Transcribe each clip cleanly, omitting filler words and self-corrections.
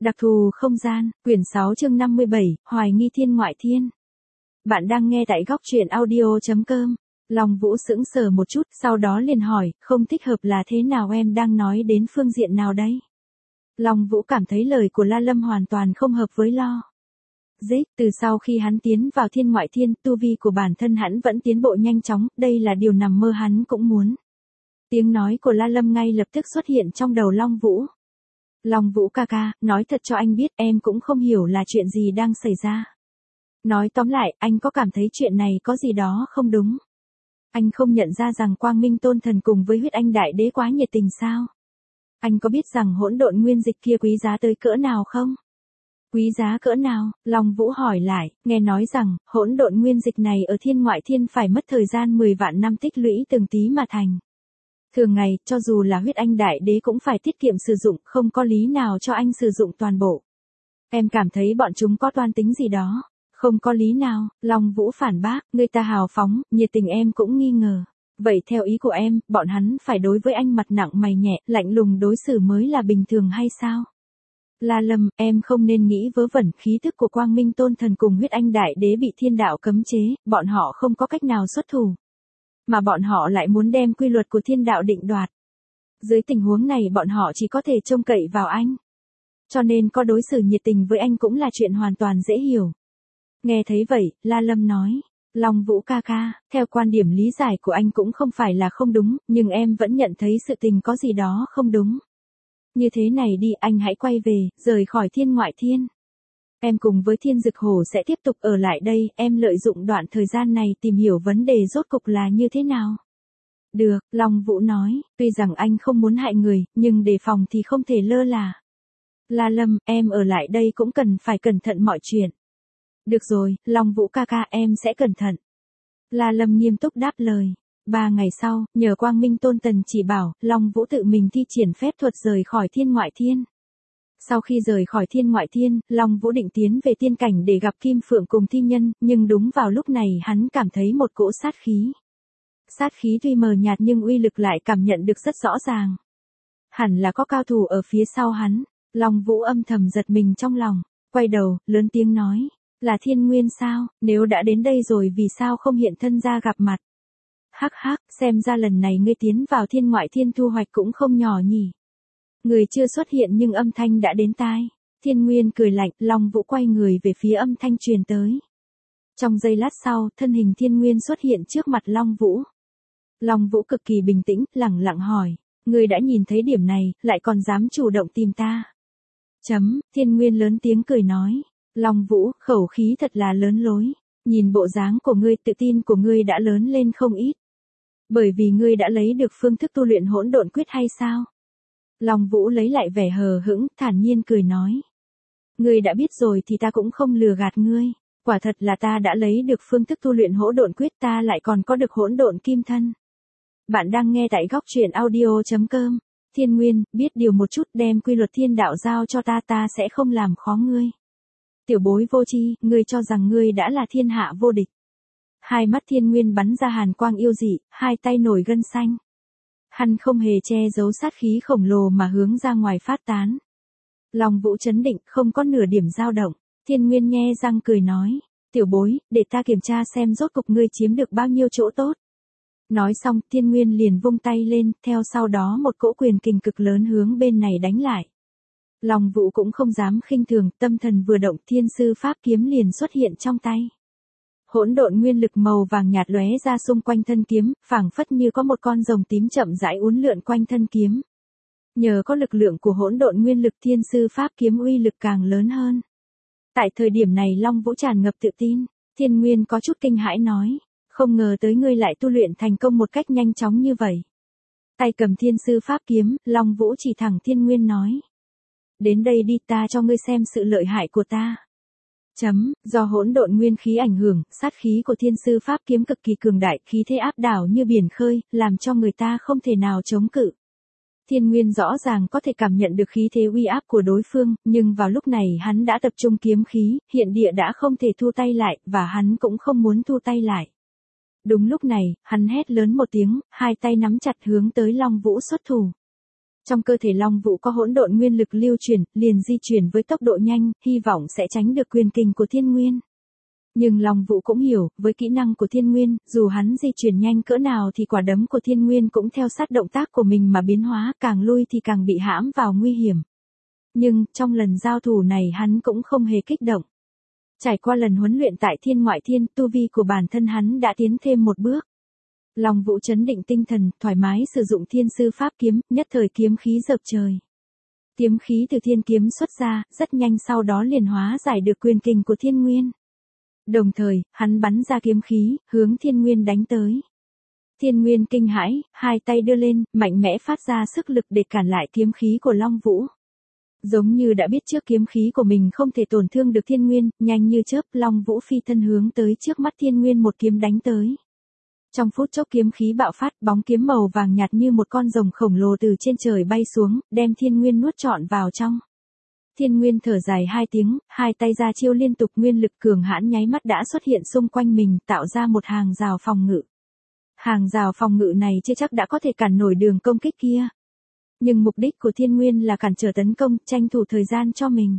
Đặc thù không gian, quyển 6 chương 57, Hoài nghi thiên ngoại thiên. Bạn đang nghe tại góc truyện audio.com. Long Vũ sững sờ một chút, sau đó liền hỏi, không thích hợp là thế nào, em đang nói đến phương diện nào đấy? Long Vũ cảm thấy lời của La Lâm hoàn toàn không hợp với lo. Từ sau khi hắn tiến vào thiên ngoại thiên, tu vi của bản thân hắn vẫn tiến bộ nhanh chóng, đây là điều nằm mơ hắn cũng muốn. Tiếng nói của La Lâm ngay lập tức xuất hiện trong đầu Long Vũ. Long Vũ ca ca, nói thật cho anh biết, em cũng không hiểu là chuyện gì đang xảy ra. Nói tóm lại, anh có cảm thấy chuyện này có gì đó không đúng? Anh không nhận ra rằng Quang Minh Tôn Thần cùng với Huyết Anh Đại Đế quá nhiệt tình sao? Anh có biết rằng hỗn độn nguyên dịch kia quý giá tới cỡ nào không? Quý giá cỡ nào? Long Vũ hỏi lại, nghe nói rằng, hỗn độn nguyên dịch này ở thiên ngoại thiên phải mất thời gian 10 vạn năm tích lũy từng tí mà thành. Thường ngày, cho dù là Huyết Anh Đại Đế cũng phải tiết kiệm sử dụng, không có lý nào cho anh sử dụng toàn bộ. Em cảm thấy bọn chúng có toan tính gì đó. Không có lý nào, Long Vũ phản bác, người ta hào phóng, nhiệt tình em cũng nghi ngờ. Vậy theo ý của em, bọn hắn phải đối với anh mặt nặng mày nhẹ, lạnh lùng đối xử mới là bình thường hay sao? La Lâm, em không nên nghĩ vớ vẩn, khí thức của Quang Minh Tôn Thần cùng Huyết Anh Đại Đế bị thiên đạo cấm chế, bọn họ không có cách nào xuất thủ. Mà bọn họ lại muốn đem quy luật của thiên đạo định đoạt. Dưới tình huống này bọn họ chỉ có thể trông cậy vào anh. Cho nên có đối xử nhiệt tình với anh cũng là chuyện hoàn toàn dễ hiểu. Nghe thấy vậy, La Lâm nói, Long Vũ ca ca, theo quan điểm lý giải của anh cũng không phải là không đúng, nhưng em vẫn nhận thấy sự tình có gì đó không đúng. Như thế này đi, anh hãy quay về, rời khỏi thiên ngoại thiên. Em cùng với Thiên Dực Hổ sẽ tiếp tục ở lại đây, em lợi dụng đoạn thời gian này tìm hiểu vấn đề rốt cục là như thế nào. Được, Long Vũ nói, tuy rằng anh không muốn hại người, nhưng đề phòng thì không thể lơ là. La Lâm, em ở lại đây cũng cần phải cẩn thận mọi chuyện. Được rồi, Long Vũ ca ca, em sẽ cẩn thận. La Lâm nghiêm túc đáp lời. 3 ngày sau, nhờ Quang Minh Tôn Thần chỉ bảo, Long Vũ tự mình thi triển phép thuật rời khỏi thiên ngoại thiên. Sau khi rời khỏi thiên ngoại thiên, Long Vũ định tiến về tiên cảnh để gặp Kim Phượng cùng thi nhân, nhưng đúng vào lúc này hắn cảm thấy một cỗ sát khí. Sát khí tuy mờ nhạt nhưng uy lực lại cảm nhận được rất rõ ràng. Hẳn là có cao thủ ở phía sau hắn. Long Vũ âm thầm giật mình trong lòng, quay đầu, lớn tiếng nói, là Thiên Nguyên sao, nếu đã đến đây rồi vì sao không hiện thân ra gặp mặt. Hắc hắc, xem ra lần này ngươi tiến vào thiên ngoại thiên thu hoạch cũng không nhỏ nhỉ. Người chưa xuất hiện nhưng âm thanh đã đến tai. Thiên Nguyên cười lạnh, Long Vũ quay người về phía âm thanh truyền tới. Trong giây lát sau, thân hình Thiên Nguyên xuất hiện trước mặt Long Vũ. Long Vũ cực kỳ bình tĩnh, lẳng lặng hỏi, ngươi đã nhìn thấy điểm này, lại còn dám chủ động tìm ta. Thiên Nguyên lớn tiếng cười nói, Long Vũ, khẩu khí thật là lớn lối. Nhìn bộ dáng của ngươi, tự tin của ngươi đã lớn lên không ít. Bởi vì ngươi đã lấy được phương thức tu luyện hỗn độn quyết hay sao? Long Vũ lấy lại vẻ hờ hững, thản nhiên cười nói. Ngươi đã biết rồi thì ta cũng không lừa gạt ngươi. Quả thật là ta đã lấy được phương thức tu luyện hỗn độn quyết, ta lại còn có được hỗn độn kim thân. Bạn đang nghe tại góc truyện audio.com. Thiên Nguyên, biết điều một chút, đem quy luật thiên đạo giao cho ta, ta sẽ không làm khó ngươi. Tiểu bối vô tri, ngươi cho rằng ngươi đã là thiên hạ vô địch. Hai mắt Thiên Nguyên bắn ra hàn quang yêu dị, hai tay nổi gân xanh. Hắn không hề che giấu sát khí khổng lồ mà hướng ra ngoài phát tán. Long Vũ trấn định, không có nửa điểm dao động. Thiên Nguyên nhe răng cười nói, tiểu bối, để ta kiểm tra xem rốt cục ngươi chiếm được bao nhiêu chỗ tốt. Nói xong, Thiên Nguyên liền vung tay lên, theo sau đó một cỗ quyền kình cực lớn hướng bên này đánh lại. Long Vũ cũng không dám khinh thường, tâm thần vừa động, thiên sư pháp kiếm liền xuất hiện trong tay. Hỗn độn nguyên lực màu vàng nhạt lóe ra xung quanh thân kiếm, phảng phất như có một con rồng tím chậm rãi uốn lượn quanh thân kiếm. Nhờ có lực lượng của hỗn độn nguyên lực, thiên sư pháp kiếm uy lực càng lớn hơn. Tại thời điểm này Long Vũ tràn ngập tự tin, Thiên Nguyên có chút kinh hãi nói, không ngờ tới ngươi lại tu luyện thành công một cách nhanh chóng như vậy. Tay cầm thiên sư pháp kiếm, Long Vũ chỉ thẳng Thiên Nguyên nói. Đến đây đi, ta cho ngươi xem sự lợi hại của ta. Do hỗn độn nguyên khí ảnh hưởng, sát khí của thiên sư pháp kiếm cực kỳ cường đại, khí thế áp đảo như biển khơi, làm cho người ta không thể nào chống cự. Thiên Nguyên rõ ràng có thể cảm nhận được khí thế uy áp của đối phương, nhưng vào lúc này hắn đã tập trung kiếm khí, hiện địa đã không thể thu tay lại, và hắn cũng không muốn thu tay lại. Đúng lúc này, hắn hét lớn một tiếng, hai tay nắm chặt hướng tới Long Vũ xuất thủ. Trong cơ thể Long Vũ có hỗn độn nguyên lực lưu chuyển, liền di chuyển với tốc độ nhanh, hy vọng sẽ tránh được quyền kình của Thiên Nguyên. Nhưng Long Vũ cũng hiểu, với kỹ năng của Thiên Nguyên, dù hắn di chuyển nhanh cỡ nào thì quả đấm của Thiên Nguyên cũng theo sát động tác của mình mà biến hóa, càng lui thì càng bị hãm vào nguy hiểm. Nhưng, trong lần giao thủ này hắn cũng không hề kích động. Trải qua lần huấn luyện tại Thiên Ngoại Thiên, tu vi của bản thân hắn đã tiến thêm một bước. Long Vũ trấn định tinh thần, thoải mái sử dụng thiên sư pháp kiếm, nhất thời kiếm khí dợp trời. Kiếm khí từ thiên kiếm xuất ra, rất nhanh sau đó liền hóa giải được quyền kình của Thiên Nguyên. Đồng thời, hắn bắn ra kiếm khí, hướng Thiên Nguyên đánh tới. Thiên Nguyên kinh hãi, hai tay đưa lên, mạnh mẽ phát ra sức lực để cản lại kiếm khí của Long Vũ. Giống như đã biết trước kiếm khí của mình không thể tổn thương được Thiên Nguyên, nhanh như chớp Long Vũ phi thân hướng tới trước mắt Thiên Nguyên một kiếm đánh tới. Trong phút chốc kiếm khí bạo phát, bóng kiếm màu vàng nhạt như một con rồng khổng lồ từ trên trời bay xuống, đem Thiên Nguyên nuốt trọn vào trong. Thiên Nguyên thở dài hai tiếng, hai tay ra chiêu liên tục, nguyên lực cường hãn nháy mắt đã xuất hiện xung quanh mình, tạo ra một hàng rào phòng ngự. Hàng rào phòng ngự này chưa chắc đã có thể cản nổi đường công kích kia. Nhưng mục đích của Thiên Nguyên là cản trở tấn công, tranh thủ thời gian cho mình.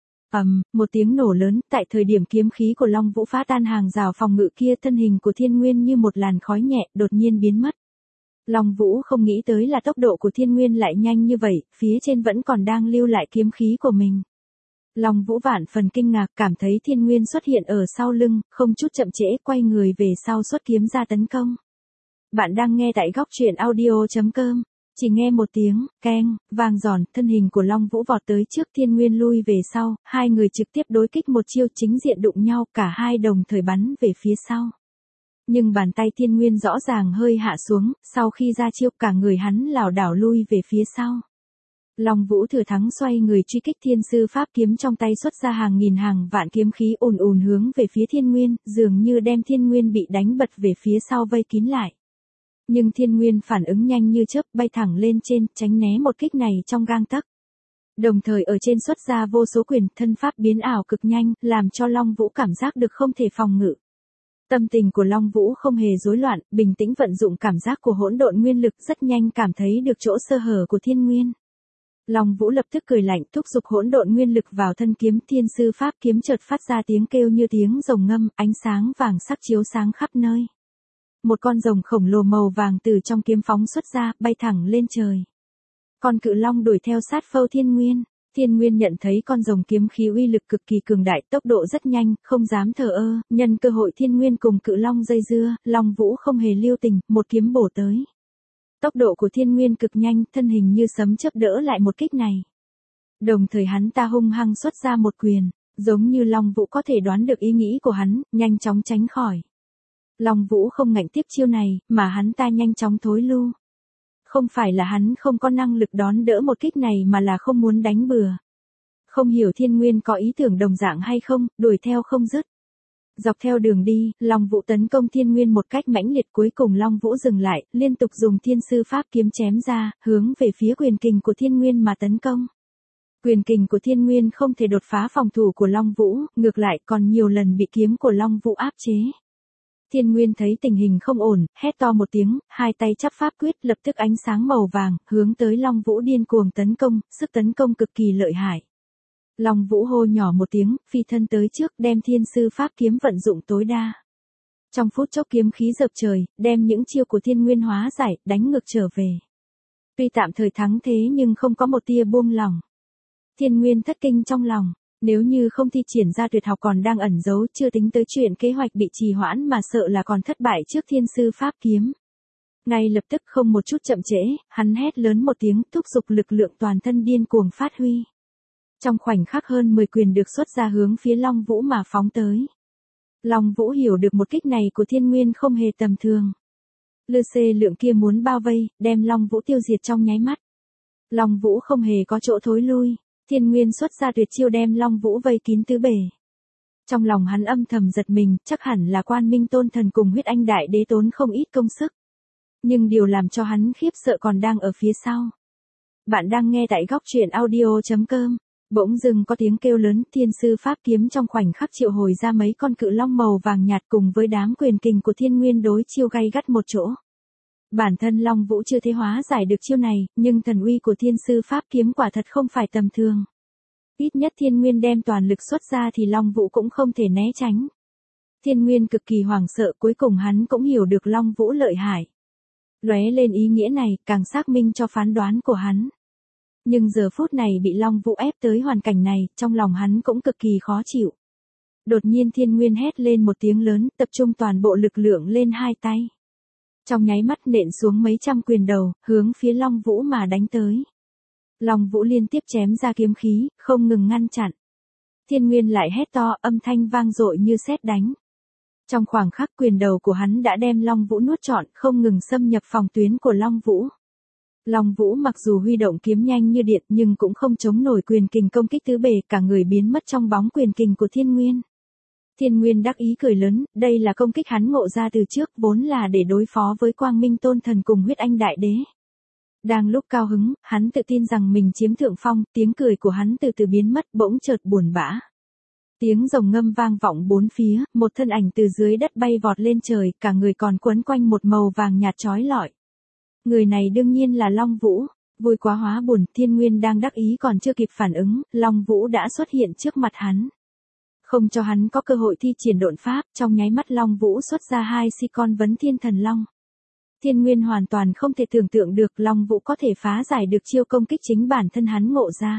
Một tiếng nổ lớn, tại thời điểm kiếm khí của Long Vũ phá tan hàng rào phòng ngự kia, thân hình của Thiên Nguyên như một làn khói nhẹ, đột nhiên biến mất. Long Vũ không nghĩ tới là tốc độ của Thiên Nguyên lại nhanh như vậy, phía trên vẫn còn đang lưu lại kiếm khí của mình. Long Vũ vạn phần kinh ngạc, cảm thấy Thiên Nguyên xuất hiện ở sau lưng, không chút chậm trễ quay người về sau xuất kiếm ra tấn công. Bạn đang nghe tại góc truyện audio.com. Chỉ nghe một tiếng, keng, vang giòn, thân hình của Long Vũ vọt tới trước, Thiên Nguyên lui về sau, hai người trực tiếp đối kích một chiêu, chính diện đụng nhau, cả hai đồng thời bắn về phía sau. Nhưng bàn tay Thiên Nguyên rõ ràng hơi hạ xuống, sau khi ra chiêu cả người hắn lảo đảo lui về phía sau. Long Vũ thừa thắng xoay người truy kích, thiên sư pháp kiếm trong tay xuất ra hàng nghìn hàng vạn kiếm khí ùn ùn hướng về phía Thiên Nguyên, dường như đem Thiên Nguyên bị đánh bật về phía sau vây kín lại. Nhưng Thiên Nguyên phản ứng nhanh như chớp, bay thẳng lên trên, tránh né một kích này trong gang tấc. Đồng thời ở trên xuất ra vô số quyền, thân pháp biến ảo cực nhanh, làm cho Long Vũ cảm giác được không thể phòng ngự. Tâm tình của Long Vũ không hề rối loạn, bình tĩnh vận dụng cảm giác của hỗn độn nguyên lực, rất nhanh cảm thấy được chỗ sơ hở của Thiên Nguyên. Long Vũ lập tức cười lạnh, thúc giục hỗn độn nguyên lực vào thân kiếm, thiên sư pháp kiếm chợt phát ra tiếng kêu như tiếng rồng ngâm, ánh sáng vàng sắc chiếu sáng khắp nơi. Một con rồng khổng lồ màu vàng từ trong kiếm phóng xuất ra, bay thẳng lên trời. Con cự long đuổi theo sát phâu Thiên Nguyên. Thiên Nguyên nhận thấy con rồng kiếm khí uy lực cực kỳ cường đại, tốc độ rất nhanh, không dám thờ ơ, nhân cơ hội Thiên Nguyên cùng cự long dây dưa, Long Vũ không hề lưu tình, một kiếm bổ tới. Tốc độ của Thiên Nguyên cực nhanh, thân hình như sấm chớp đỡ lại một kích này. Đồng thời hắn ta hung hăng xuất ra một quyền, giống như Long Vũ có thể đoán được ý nghĩ của hắn, nhanh chóng tránh khỏi. Long Vũ không ngạnh tiếp chiêu này, mà hắn ta nhanh chóng thối lui. Không phải là hắn không có năng lực đón đỡ một kích này mà là không muốn đánh bừa. Không hiểu Thiên Nguyên có ý tưởng đồng dạng hay không, đuổi theo không dứt. Dọc theo đường đi, Long Vũ tấn công Thiên Nguyên một cách mãnh liệt, cuối cùng Long Vũ dừng lại, liên tục dùng thiên sư pháp kiếm chém ra, hướng về phía quyền kình của Thiên Nguyên mà tấn công. Quyền kình của Thiên Nguyên không thể đột phá phòng thủ của Long Vũ, ngược lại còn nhiều lần bị kiếm của Long Vũ áp chế. Thiên Nguyên thấy tình hình không ổn, hét to một tiếng, hai tay chắp pháp quyết, lập tức ánh sáng màu vàng, hướng tới Long Vũ điên cuồng tấn công, sức tấn công cực kỳ lợi hại. Long Vũ hô nhỏ một tiếng, phi thân tới trước, đem thiên sư pháp kiếm vận dụng tối đa. Trong phút chốc kiếm khí dợp trời, đem những chiêu của Thiên Nguyên hóa giải, đánh ngược trở về. Tuy tạm thời thắng thế nhưng không có một tia buông lỏng. Thiên Nguyên thất kinh trong lòng. Nếu như không thi triển ra tuyệt học còn đang ẩn giấu, chưa tính tới chuyện kế hoạch bị trì hoãn mà sợ là còn thất bại trước thiên sư pháp kiếm. Ngay lập tức không một chút chậm trễ, hắn hét lớn một tiếng, thúc giục lực lượng toàn thân điên cuồng phát huy. Trong khoảnh khắc hơn 10 quyền được xuất ra hướng phía Long Vũ mà phóng tới. Long Vũ hiểu được một kích này của Thiên Nguyên không hề tầm thường. Lư xê lượng kia muốn bao vây, đem Long Vũ tiêu diệt trong nháy mắt. Long Vũ không hề có chỗ thối lui. Thiên Nguyên xuất ra tuyệt chiêu đem Long Vũ vây kín tứ bề. Trong lòng hắn âm thầm giật mình, chắc hẳn là Quan Minh Tôn Thần cùng Huyết Anh Đại Đế tốn không ít công sức. Nhưng điều làm cho hắn khiếp sợ còn đang ở phía sau. Bạn đang nghe tại góc truyện audio.com. Bỗng dưng có tiếng kêu lớn, thiên sư pháp kiếm trong khoảnh khắc triệu hồi ra mấy con cự long màu vàng nhạt cùng với đám quyền kình của Thiên Nguyên đối chiêu gay gắt một chỗ. Bản thân Long Vũ chưa thể hóa giải được chiêu này, nhưng thần uy của thiên sư pháp kiếm quả thật không phải tầm thường. Ít nhất Thiên Nguyên đem toàn lực xuất ra thì Long Vũ cũng không thể né tránh. Thiên Nguyên cực kỳ hoảng sợ, cuối cùng hắn cũng hiểu được Long Vũ lợi hại. Lóe lên ý nghĩa này, càng xác minh cho phán đoán của hắn. Nhưng giờ phút này bị Long Vũ ép tới hoàn cảnh này, trong lòng hắn cũng cực kỳ khó chịu. Đột nhiên Thiên Nguyên hét lên một tiếng lớn, tập trung toàn bộ lực lượng lên hai tay. Trong nháy mắt nện xuống mấy trăm quyền đầu, hướng phía Long Vũ mà đánh tới. Long Vũ liên tiếp chém ra kiếm khí, không ngừng ngăn chặn. Thiên Nguyên lại hét to, âm thanh vang dội như sét đánh. Trong khoảng khắc quyền đầu của hắn đã đem Long Vũ nuốt trọn, không ngừng xâm nhập phòng tuyến của Long Vũ. Long Vũ mặc dù huy động kiếm nhanh như điện nhưng cũng không chống nổi quyền kình công kích tứ bề, cả người biến mất trong bóng quyền kình của Thiên Nguyên. Thiên Nguyên đắc ý cười lớn, đây là công kích hắn ngộ ra từ trước, vốn là để đối phó với Quang Minh Tôn Thần cùng Huyết Anh Đại Đế. Đang lúc cao hứng, hắn tự tin rằng mình chiếm thượng phong, tiếng cười của hắn từ từ biến mất, bỗng chợt buồn bã. Tiếng rồng ngâm vang vọng bốn phía, một thân ảnh từ dưới đất bay vọt lên trời, cả người còn quấn quanh một màu vàng nhạt chói lọi. Người này đương nhiên là Long Vũ. Vui quá hóa buồn, Thiên Nguyên đang đắc ý còn chưa kịp phản ứng, Long Vũ đã xuất hiện trước mặt hắn. Không cho hắn có cơ hội thi triển độn pháp, trong nháy mắt Long Vũ xuất ra hai si con vấn thiên thần long. Thiên Nguyên hoàn toàn không thể tưởng tượng được Long Vũ có thể phá giải được chiêu công kích chính bản thân hắn ngộ ra.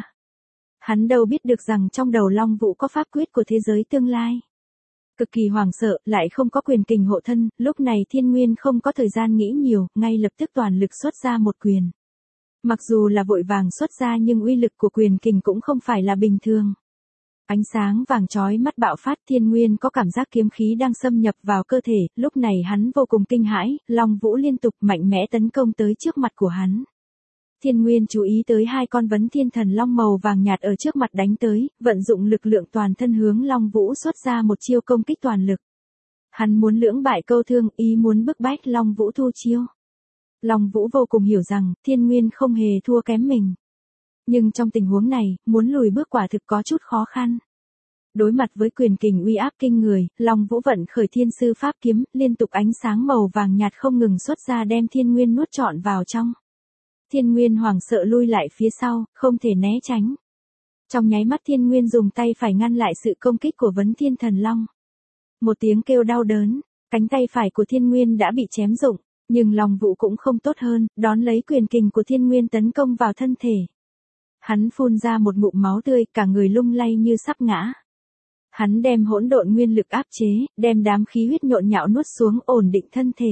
Hắn đâu biết được rằng trong đầu Long Vũ có pháp quyết của thế giới tương lai. Cực kỳ hoảng sợ, lại không có quyền kình hộ thân, lúc này Thiên Nguyên không có thời gian nghĩ nhiều, ngay lập tức toàn lực xuất ra một quyền. Mặc dù là vội vàng xuất ra nhưng uy lực của quyền kình cũng không phải là bình thường. Ánh sáng vàng chói mắt bạo phát, Thiên Nguyên có cảm giác kiếm khí đang xâm nhập vào cơ thể, lúc này hắn vô cùng kinh hãi, Long Vũ liên tục mạnh mẽ tấn công tới trước mặt của hắn. Thiên Nguyên chú ý tới hai con vấn thiên thần long màu vàng nhạt ở trước mặt đánh tới, vận dụng lực lượng toàn thân hướng Long Vũ xuất ra một chiêu công kích toàn lực. Hắn muốn lưỡng bại câu thương, ý muốn bức bách Long Vũ thu chiêu. Long Vũ vô cùng hiểu rằng, Thiên Nguyên không hề thua kém mình. Nhưng trong tình huống này, muốn lùi bước quả thực có chút khó khăn. Đối mặt với quyền kình uy áp kinh người, Long Vũ vận khởi thiên sư pháp kiếm, liên tục ánh sáng màu vàng nhạt không ngừng xuất ra đem Thiên Nguyên nuốt trọn vào trong. Thiên Nguyên hoảng sợ lui lại phía sau, không thể né tránh. Trong nháy mắt Thiên Nguyên dùng tay phải ngăn lại sự công kích của vấn thiên thần long. Một tiếng kêu đau đớn, cánh tay phải của Thiên Nguyên đã bị chém rụng, nhưng Long Vũ cũng không tốt hơn, đón lấy quyền kình của Thiên Nguyên tấn công vào thân thể. Hắn phun ra một ngụm máu tươi, cả người lung lay như sắp ngã. Hắn đem hỗn độn nguyên lực áp chế, đem đám khí huyết nhộn nhạo nuốt xuống, ổn định thân thể.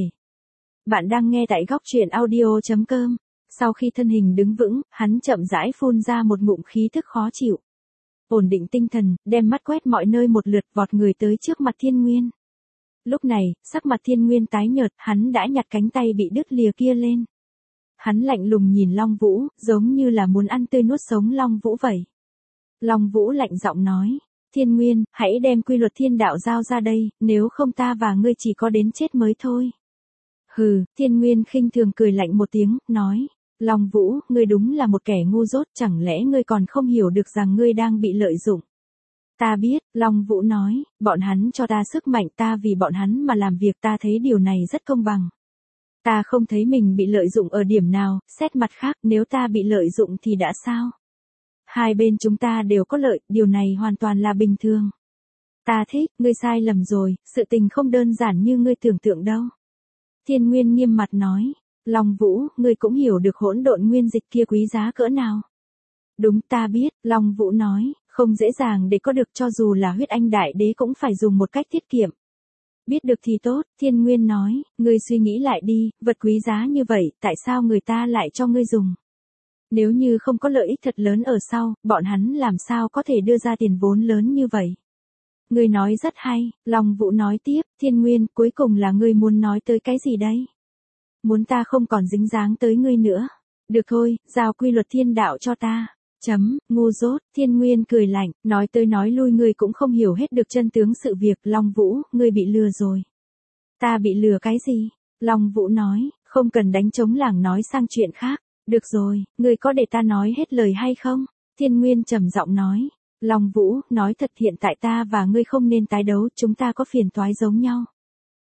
Bạn đang nghe tại góc truyện audio.com. Sau khi thân hình đứng vững, hắn chậm rãi phun ra một ngụm khí thức khó chịu. Ổn định tinh thần, đem mắt quét mọi nơi một lượt, vọt người tới trước mặt Thiên Nguyên. Lúc này, sắc mặt Thiên Nguyên tái nhợt, hắn đã nhặt cánh tay bị đứt lìa kia lên. Hắn lạnh lùng nhìn Long Vũ, giống như là muốn ăn tươi nuốt sống Long Vũ vậy. Long Vũ lạnh giọng nói, Thiên Nguyên, hãy đem quy luật thiên đạo giao ra đây, nếu không ta và ngươi chỉ có đến chết mới thôi. Hừ, Thiên Nguyên khinh thường cười lạnh một tiếng, nói, Long Vũ, ngươi đúng là một kẻ ngu dốt, chẳng lẽ ngươi còn không hiểu được rằng ngươi đang bị lợi dụng. Ta biết, Long Vũ nói, bọn hắn cho ta sức mạnh, ta vì bọn hắn mà làm việc, ta thấy điều này rất công bằng. Ta không thấy mình bị lợi dụng ở điểm nào, xét mặt khác, nếu ta bị lợi dụng thì đã sao? Hai bên chúng ta đều có lợi, điều này hoàn toàn là bình thường. Ta thích, ngươi sai lầm rồi, sự tình không đơn giản như ngươi tưởng tượng đâu. Thiên Nguyên nghiêm mặt nói, Long Vũ, ngươi cũng hiểu được hỗn độn nguyên dịch kia quý giá cỡ nào. Đúng, ta biết, Long Vũ nói, không dễ dàng để có được, cho dù là Huyết Anh Đại Đế cũng phải dùng một cách tiết kiệm. Biết được thì tốt, Thiên Nguyên nói, ngươi suy nghĩ lại đi, vật quý giá như vậy, tại sao người ta lại cho ngươi dùng? Nếu như không có lợi ích thật lớn ở sau, bọn hắn làm sao có thể đưa ra tiền vốn lớn như vậy? Ngươi nói rất hay, Long Vũ nói tiếp, Thiên Nguyên, cuối cùng là ngươi muốn nói tới cái gì đây? Muốn ta không còn dính dáng tới ngươi nữa. Được thôi, giao quy luật thiên đạo cho ta. Ngu dốt, Thiên Nguyên cười lạnh, nói tới nói lui ngươi cũng không hiểu hết được chân tướng sự việc, Long Vũ, ngươi bị lừa rồi. Ta bị lừa cái gì? Long Vũ nói, không cần đánh trống lảng nói sang chuyện khác. Được rồi, ngươi có để ta nói hết lời hay không? Thiên Nguyên trầm giọng nói, Long Vũ, nói thật hiện tại ta và ngươi không nên tái đấu, chúng ta có phiền toái giống nhau.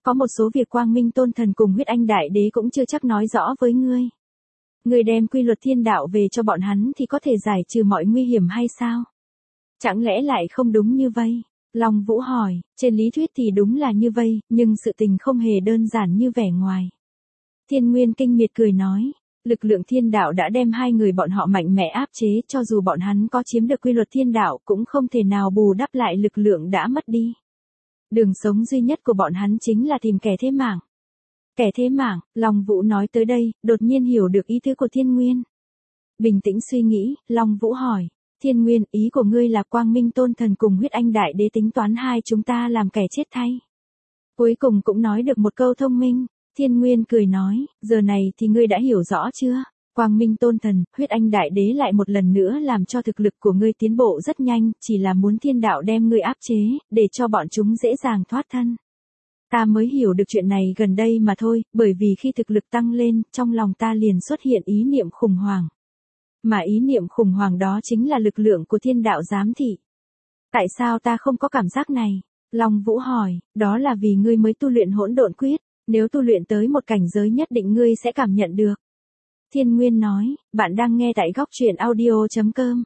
Có một số việc Quang Minh Tôn Thần cùng Huyết Anh Đại Đế cũng chưa chắc nói rõ với ngươi. Ngươi đem quy luật thiên đạo về cho bọn hắn thì có thể giải trừ mọi nguy hiểm hay sao? Chẳng lẽ lại không đúng như vậy? Long Vũ hỏi, trên lý thuyết thì đúng là như vậy, nhưng sự tình không hề đơn giản như vẻ ngoài. Thiên Nguyên kinh miệt cười nói, lực lượng thiên đạo đã đem hai người bọn họ mạnh mẽ áp chế, cho dù bọn hắn có chiếm được quy luật thiên đạo cũng không thể nào bù đắp lại lực lượng đã mất đi. Đường sống duy nhất của bọn hắn chính là tìm kẻ thế mạng. Kẻ thế mạng, Long Vũ nói tới đây, đột nhiên hiểu được ý tứ của Thiên Nguyên. Bình tĩnh suy nghĩ, Long Vũ hỏi, Thiên Nguyên, ý của ngươi là Quang Minh Tôn Thần cùng Huyết Anh Đại Đế tính toán hai chúng ta làm kẻ chết thay. Cuối cùng cũng nói được một câu thông minh. Thiên Nguyên cười nói, giờ này thì ngươi đã hiểu rõ chưa? Quang Minh Tôn Thần, Huyết Anh Đại Đế lại một lần nữa làm cho thực lực của ngươi tiến bộ rất nhanh, chỉ là muốn thiên đạo đem ngươi áp chế, để cho bọn chúng dễ dàng thoát thân. Ta mới hiểu được chuyện này gần đây mà thôi, bởi vì khi thực lực tăng lên, trong lòng ta liền xuất hiện ý niệm khủng hoảng. Mà ý niệm khủng hoảng đó chính là lực lượng của thiên đạo giám thị. Tại sao ta không có cảm giác này? Long Vũ hỏi, đó là vì ngươi mới tu luyện hỗn độn quyết, nếu tu luyện tới một cảnh giới nhất định ngươi sẽ cảm nhận được. Thiên Nguyên nói, bạn đang nghe tại góc truyện audio.com.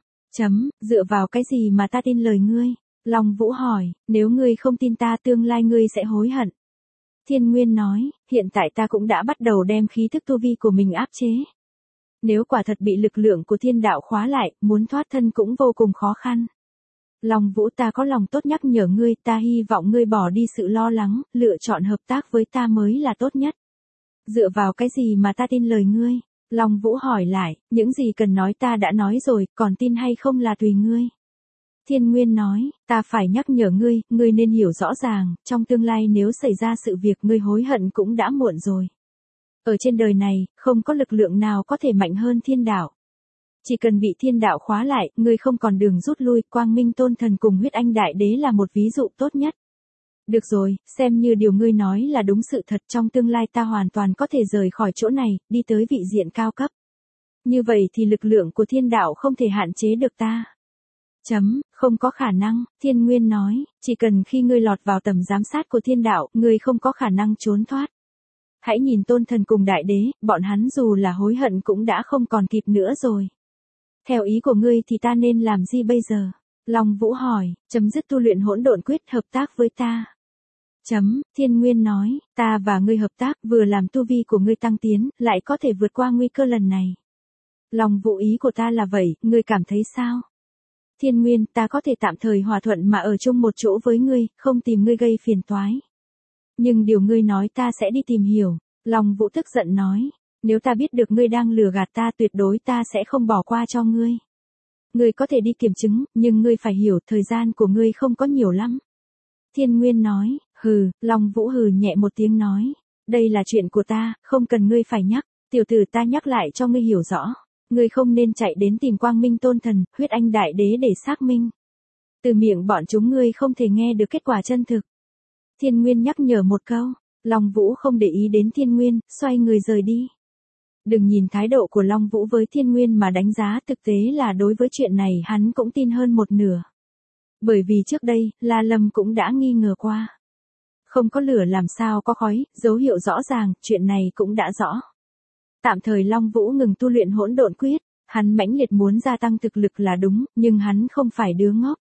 Dựa vào cái gì mà ta tin lời ngươi? Long Vũ hỏi, nếu ngươi không tin ta tương lai ngươi sẽ hối hận. Thiên Nguyên nói, hiện tại ta cũng đã bắt đầu đem khí thức tu vi của mình áp chế. Nếu quả thật bị lực lượng của thiên đạo khóa lại, muốn thoát thân cũng vô cùng khó khăn. Long Vũ, ta có lòng tốt nhắc nhở ngươi, ta hy vọng ngươi bỏ đi sự lo lắng, lựa chọn hợp tác với ta mới là tốt nhất. Dựa vào cái gì mà ta tin lời ngươi? Long Vũ hỏi lại, những gì cần nói ta đã nói rồi, còn tin hay không là tùy ngươi. Thiên Nguyên nói, ta phải nhắc nhở ngươi, ngươi nên hiểu rõ ràng, trong tương lai nếu xảy ra sự việc ngươi hối hận cũng đã muộn rồi. Ở trên đời này, không có lực lượng nào có thể mạnh hơn thiên đạo. Chỉ cần bị thiên đạo khóa lại, ngươi không còn đường rút lui, Quang Minh Tôn Thần cùng Huyết Anh Đại Đế là một ví dụ tốt nhất. Được rồi, xem như điều ngươi nói là đúng sự thật, trong tương lai ta hoàn toàn có thể rời khỏi chỗ này, đi tới vị diện cao cấp. Như vậy thì lực lượng của thiên đạo không thể hạn chế được ta. Không có khả năng, Thiên Nguyên nói, chỉ cần khi ngươi lọt vào tầm giám sát của thiên đạo, ngươi không có khả năng trốn thoát. Hãy nhìn Tôn Thần cùng Đại Đế, bọn hắn dù là hối hận cũng đã không còn kịp nữa rồi. Theo ý của ngươi thì ta nên làm gì bây giờ? Long Vũ hỏi, chấm dứt tu luyện hỗn độn quyết, hợp tác với ta. Thiên Nguyên nói, ta và ngươi hợp tác, vừa làm tu vi của ngươi tăng tiến, lại có thể vượt qua nguy cơ lần này. Long Vũ, ý của ta là vậy, ngươi cảm thấy sao? Thiên Nguyên, ta có thể tạm thời hòa thuận mà ở chung một chỗ với ngươi, không tìm ngươi gây phiền toái. Nhưng điều ngươi nói ta sẽ đi tìm hiểu. Long Vũ tức giận nói, nếu ta biết được ngươi đang lừa gạt ta tuyệt đối ta sẽ không bỏ qua cho ngươi. Ngươi có thể đi kiểm chứng, nhưng ngươi phải hiểu thời gian của ngươi không có nhiều lắm. Thiên Nguyên nói, hừ, Long Vũ hừ nhẹ một tiếng nói, đây là chuyện của ta, không cần ngươi phải nhắc, tiểu tử ta nhắc lại cho ngươi hiểu rõ. Ngươi không nên chạy đến tìm Quang Minh Tôn Thần, Huyết Anh Đại Đế để xác minh. Từ miệng bọn chúng ngươi không thể nghe được kết quả chân thực. Thiên Nguyên nhắc nhở một câu, Long Vũ không để ý đến Thiên Nguyên, xoay người rời đi. Đừng nhìn thái độ của Long Vũ với Thiên Nguyên mà đánh giá, thực tế là đối với chuyện này hắn cũng tin hơn một nửa. Bởi vì trước đây, La Lâm cũng đã nghi ngờ qua. Không có lửa làm sao có khói, dấu hiệu rõ ràng, chuyện này cũng đã rõ. Tạm thời Long Vũ ngừng tu luyện hỗn độn quyết, hắn mãnh liệt muốn gia tăng thực lực là đúng, nhưng hắn không phải đứa ngốc.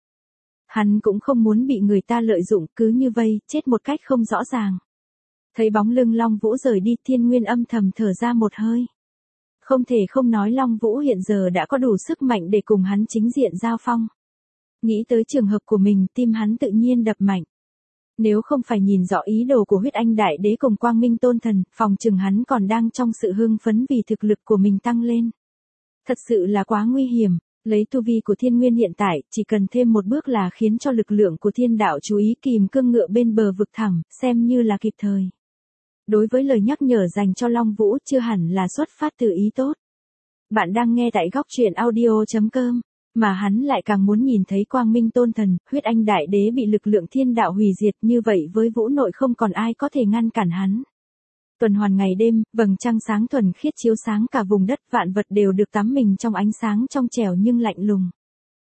Hắn cũng không muốn bị người ta lợi dụng, cứ như vây, chết một cách không rõ ràng. Thấy bóng lưng Long Vũ rời đi, Thiên Nguyên âm thầm thở ra một hơi. Không thể không nói Long Vũ hiện giờ đã có đủ sức mạnh để cùng hắn chính diện giao phong. Nghĩ tới trường hợp của mình, tim hắn tự nhiên đập mạnh. Nếu không phải nhìn rõ ý đồ của Huyết Anh Đại Đế cùng Quang Minh Tôn Thần, phòng chừng hắn còn đang trong sự hưng phấn vì thực lực của mình tăng lên. Thật sự là quá nguy hiểm, lấy tu vi của Thiên Nguyên hiện tại, chỉ cần thêm một bước là khiến cho lực lượng của thiên đạo chú ý kìm cương ngựa bên bờ vực thẳm, xem như là kịp thời. Đối với lời nhắc nhở dành cho Long Vũ chưa hẳn là xuất phát từ ý tốt. Bạn đang nghe tại góc truyện audio.com. Mà hắn lại càng muốn nhìn thấy Quang Minh Tôn Thần, Huyết Anh Đại Đế bị lực lượng thiên đạo hủy diệt, như vậy với Vũ Nội không còn ai có thể ngăn cản hắn. Tuần hoàn ngày đêm, vầng trăng sáng thuần khiết chiếu sáng cả vùng đất, vạn vật đều được tắm mình trong ánh sáng trong trẻo nhưng lạnh lùng.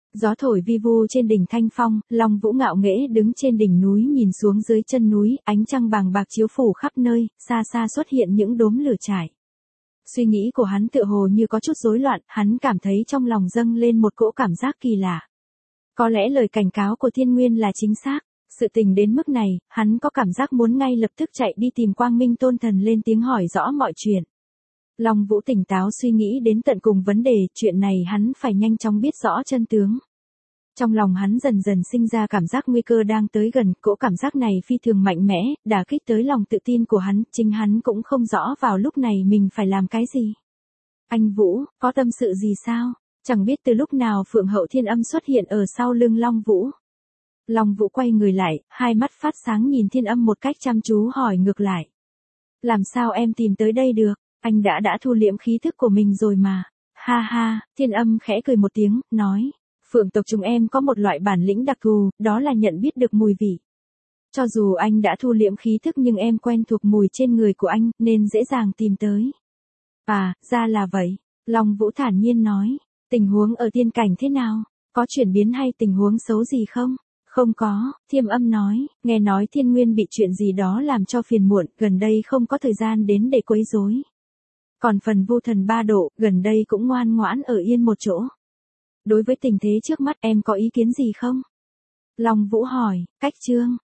Gió thổi vi vu trên đỉnh Thanh Phong, Long Vũ ngạo nghễ đứng trên đỉnh núi nhìn xuống dưới chân núi, ánh trăng bàng bạc chiếu phủ khắp nơi, xa xa xuất hiện những đốm lửa trải. Suy nghĩ của hắn tựa hồ như có chút rối loạn, hắn cảm thấy trong lòng dâng lên một cỗ cảm giác kỳ lạ. Có lẽ lời cảnh cáo của Thiên Nguyên là chính xác. Sự tình đến mức này, hắn có cảm giác muốn ngay lập tức chạy đi tìm Quang Minh Tôn Thần lên tiếng hỏi rõ mọi chuyện. Long Vũ tỉnh táo suy nghĩ đến tận cùng vấn đề, chuyện này hắn phải nhanh chóng biết rõ chân tướng. Trong lòng hắn dần dần sinh ra cảm giác nguy cơ đang tới gần, cỗ cảm giác này phi thường mạnh mẽ, đả kích tới lòng tự tin của hắn, chính hắn cũng không rõ vào lúc này mình phải làm cái gì. Anh Vũ, có tâm sự gì sao? Chẳng biết từ lúc nào Phượng Hậu Thiên Âm xuất hiện ở sau lưng Long Vũ. Long Vũ quay người lại, hai mắt phát sáng nhìn Thiên Âm một cách chăm chú hỏi ngược lại. Làm sao em tìm tới đây được, anh đã thu liễm khí thức của mình rồi mà. Ha ha, Thiên Âm khẽ cười một tiếng, nói. Phượng tộc chúng em có một loại bản lĩnh đặc thù, đó là nhận biết được mùi vị. Cho dù anh đã thu liễm khí thức nhưng em quen thuộc mùi trên người của anh, nên dễ dàng tìm tới. À, ra là vậy. Long Vũ thản nhiên nói. Tình huống ở tiên cảnh thế nào? Có chuyển biến hay tình huống xấu gì không? Không có, Thiêm Âm nói, nghe nói Thiên Nguyên bị chuyện gì đó làm cho phiền muộn, gần đây không có thời gian đến để quấy rối. Còn phần Vu Thần 3 độ, gần đây cũng ngoan ngoãn ở yên một chỗ. Đối với tình thế trước mắt em có ý kiến gì không? Long Vũ hỏi, cách chương.